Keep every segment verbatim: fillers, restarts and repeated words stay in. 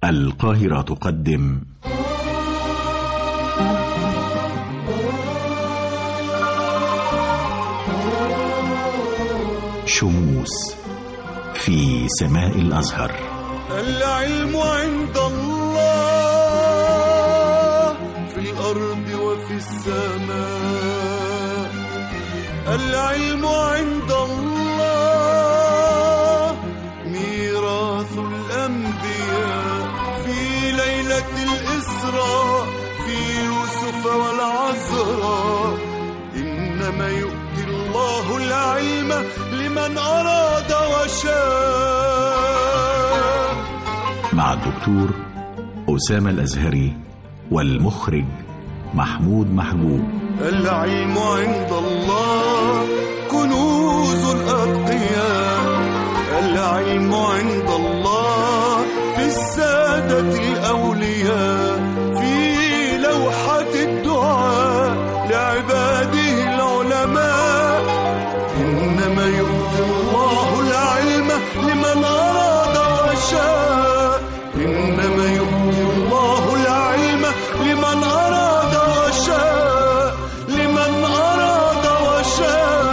القاهرة تقدم شموس في سماء الأزهر. العلم عند الله في الأرض وفي السماء. العلم عند الله ميراث الأنبياء. في ليلة الإسراء في يوسف والعذراء إنما يؤتي الله العلم لمن أراد وشاء. مع الدكتور أسامة الأزهري والمخرج محمود محجوب. العلم عند الله كنوز الأتقياء. العلم عند الله في السادة الأولياء. في لوحة الدعاء لعباده العلماء. إنما يؤتي الله العلم لمن أراد وشاء. إنما يؤتي الله العلم لمن أراد وشاء. لمن أراد وشاء.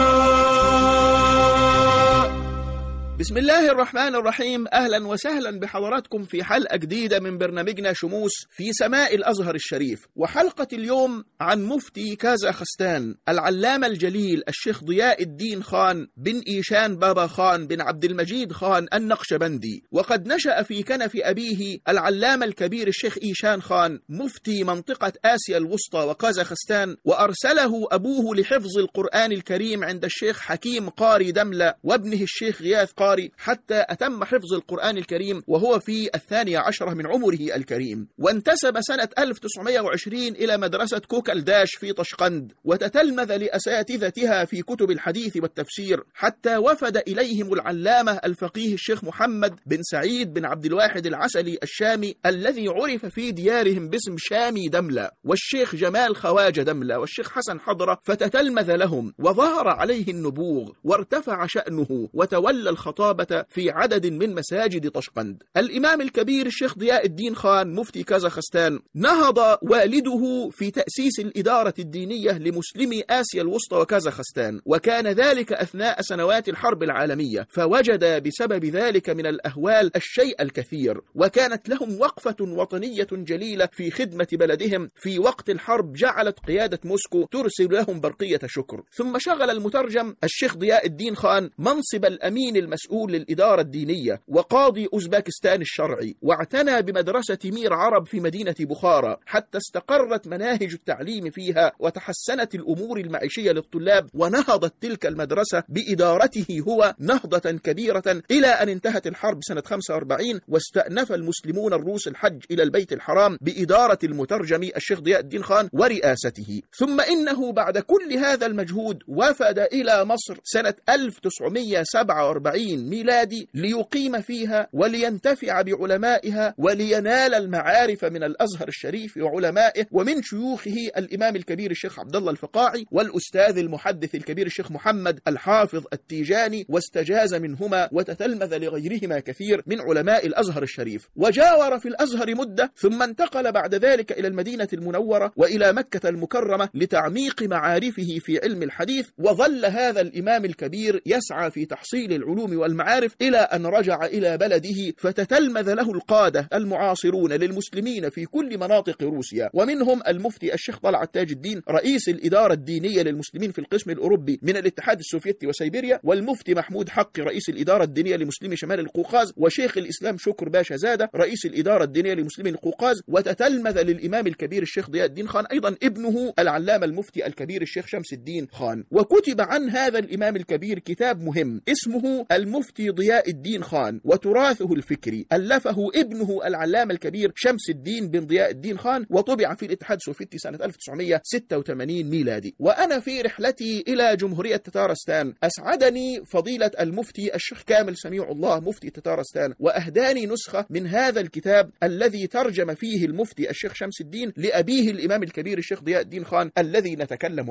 بسم الله الرحمن الرحيم. أهلا وسهلا بحضراتكم في حلقة جديدة من برنامجنا شموس في سماء الأزهر الشريف. وحلقة اليوم عن مفتي كازاخستان العلامة الجليل الشيخ ضياء الدين خان بن إيشان بابا خان بن عبد المجيد خان النقشبندي. وقد نشأ في كنف أبيه العلامة الكبير الشيخ إيشان خان مفتي منطقة آسيا الوسطى وكازاخستان، وأرسله أبوه لحفظ القرآن الكريم عند الشيخ حكيم قاري دملة وابنه الشيخ غياث قاري حتى أتم حفظ القرآن الكريم وهو في الثانية عشرة من عمره الكريم. وانتسب سنة ألف وتسعمائة وعشرين إلى مدرسة كوكلداش في طشقند، وتتلمذ لأساتذتها في كتب الحديث والتفسير حتى وفد إليهم العلامة الفقيه الشيخ محمد بن سعيد بن عبد الواحد العسلي الشامي الذي عرف في ديارهم باسم شامي دملة، والشيخ جمال خواجة دملة، والشيخ حسن حضرة، فتتلمذ لهم وظهر عليه النبوغ وارتفع شأنه وتولى الخطابة في عدد من مساجد طشقند. الإمام الكبير الشيخ ضياء الدين خان مفتي كازاخستان نهض والده في تأسيس الإدارة الدينية لمسلمي آسيا الوسطى وكازاخستان، وكان ذلك أثناء سنوات الحرب العالمية، فوجد بسبب ذلك من الأهوال الشيء الكثير، وكانت لهم وقفة وطنية جليلة في خدمة بلدهم في وقت الحرب جعلت قيادة موسكو ترسل لهم برقية شكر. ثم شغل المترجم الشيخ ضياء الدين خان منصب الأمين المسؤول للإدارة الدينية وقاضي أوزباكستان الشرعي، واعتنى بمدرسة مير عرب في مدينة بخارى حتى استقرت مناهج التعليم فيها وتحسنت الأمور المعيشية للطلاب، ونهضت تلك المدرسة بإدارته هو نهضة كبيرة إلى أن انتهت الحرب سنة خمسة وأربعين، واستأنف المسلمون الروس الحج إلى البيت الحرام بإدارة المترجم الشيخ ضياء الدين خان ورئاسته. ثم إنه بعد كل هذا المجهود وفد إلى مصر سنة ألف وتسعمائة وسبعة وأربعين ميلادي ليقيم فيها ولينتفع بعلمائها ولينال المعارف من الأزهر الشريف وعلمائه ومن شيوخه الإمام الكبير الشيخ عبد الله الفقاعي والأستاذ المحدث الكبير الشيخ محمد الحافظ التيجاني، واستجاز منهما وتتلمذ لغيرهما كثير من علماء الأزهر الشريف، وجاور في الأزهر مدة، ثم انتقل بعد ذلك إلى المدينة المنورة وإلى مكة المكرمة لتعميق معارفه في علم الحديث. وظل هذا الإمام الكبير يسعى في تحصيل العلوم والمعارف إلى أن رجع إلى بلده، فتتلمذ له القادة المعاصرون للمسلمين في كل مناطق روسيا، ومنهم المفتي الشيخ طلعت تاج الدين رئيس الإدارة الدينية للمسلمين في القسم الأوروبي من الاتحاد السوفيتي وسيبيريا، والمفتي محمود حقي رئيس الإدارة الدينية لمسلمي شمال القوقاز، وشيخ الإسلام شكر باشا زادة رئيس الإدارة الدينية لمسلمي القوقاز. وتتلمذ للإمام الكبير الشيخ ضياء الدين خان أيضا ابنه العلامة المفتي الكبير الشيخ شمس الدين خان. وكتب عن هذا الإمام الكبير كتاب مهم اسمه المفتي ضياء الدين خان وتراثه الفكري، ألفه ابنه العلامة الكبير شمس الدين بن ضياء الدين خان، وطبع في الاتحاد السوفيتي سنة ألف وتسعمائة وستة وثمانين ميلادي. وأنا في رحلتي إلى جمهورية تتارستان أسعدني فضيلة المفتي الشيخ كامل سميع الله مفتي تتارستان، وأهداني نسخة من هذا الكتاب الذي ترجم فيه المفتي الشيخ شمس الدين لأبيه الإمام الكبير الشيخ ضياء الدين خان الذي نتكلم عنه.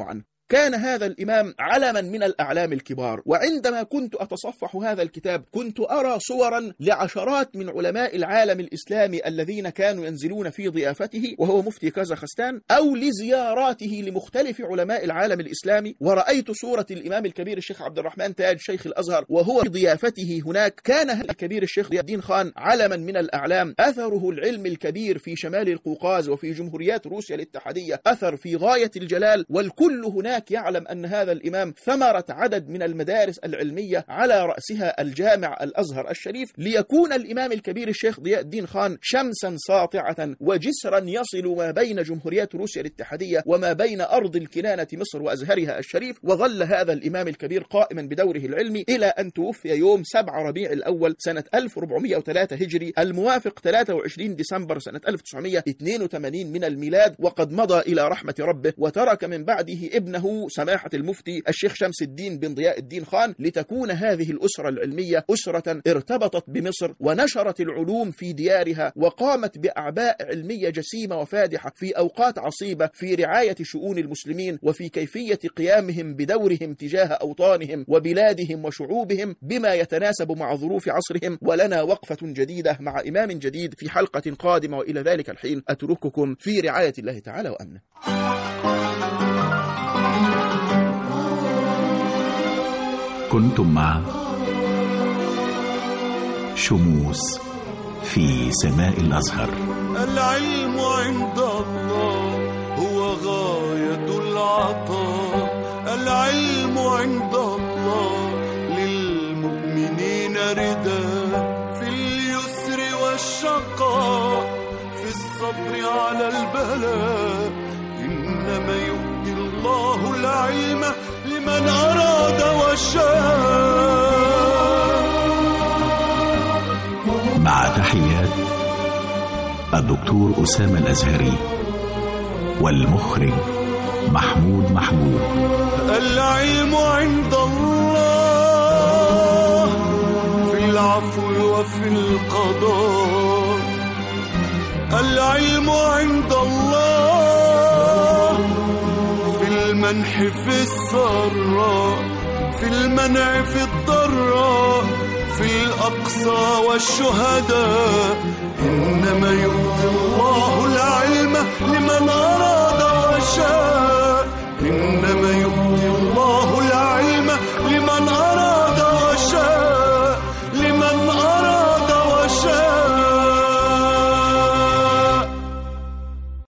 كان هذا الإمام علما من الأعلام الكبار. وعندما كنت أتصفح هذا الكتاب كنت أرى صورا لعشرات من علماء العالم الإسلامي الذين كانوا ينزلون في ضيافته وهو مفتي كازاخستان، أو لزياراته لمختلف علماء العالم الإسلامي. ورأيت صورة الإمام الكبير الشيخ عبد الرحمن تاج شيخ الأزهر وهو في ضيافته هناك. كان هذا الكبير الشيخ ضياء الدين خان علما من الأعلام، أثره العلم الكبير في شمال القوقاز وفي جمهوريات روسيا الاتحادية أثر في غاية الجلال. والكل هناك يعلم أن هذا الإمام ثمرة عدد من المدارس العلمية على رأسها الجامع الأزهر الشريف، ليكون الإمام الكبير الشيخ ضياء الدين خان شمسا ساطعة وجسرا يصل ما بين جمهوريات روسيا الاتحادية وما بين أرض الكنانة مصر وأزهرها الشريف. وظل هذا الإمام الكبير قائما بدوره العلمي إلى أن توفي يوم سبعة ربيع الأول سنة ألف وأربعمائة وثلاثة هجري، الموافق ثلاثة وعشرين ديسمبر سنة ألف وتسعمائة واثنين وثمانين من الميلاد، وقد مضى إلى رحمة ربه. وترك من بعده ابنه سماحة المفتي الشيخ شمس الدين بن ضياء الدين خان، لتكون هذه الأسرة العلمية أسرة ارتبطت بمصر ونشرت العلوم في ديارها، وقامت بأعباء علمية جسيمة وفادحة في أوقات عصيبة في رعاية شؤون المسلمين وفي كيفية قيامهم بدورهم تجاه أوطانهم وبلادهم وشعوبهم بما يتناسب مع ظروف عصرهم. ولنا وقفة جديدة مع إمام جديد في حلقة قادمة، وإلى ذلك الحين أترككم في رعاية الله تعالى وأمنه. كنتم مع شموس في سماء الأزهر. العلم عند الله هو غاية العطاء، العلم عند الله للمؤمنين رداء، في اليسر والشقاء، في الصبر على البلاء، إنما يؤتي الله العلم لمن أراد وشاء. مع تحيات الدكتور أسامة الأزهري والمخرج محمود محجوب. العلم عند الله في العفو وفي القضاء، العلم عند الله في المنح في السراء، في المنع في الضراء، في الأقصى والشهداء، إنما يؤتي الله العلم لمن أراد وشاء.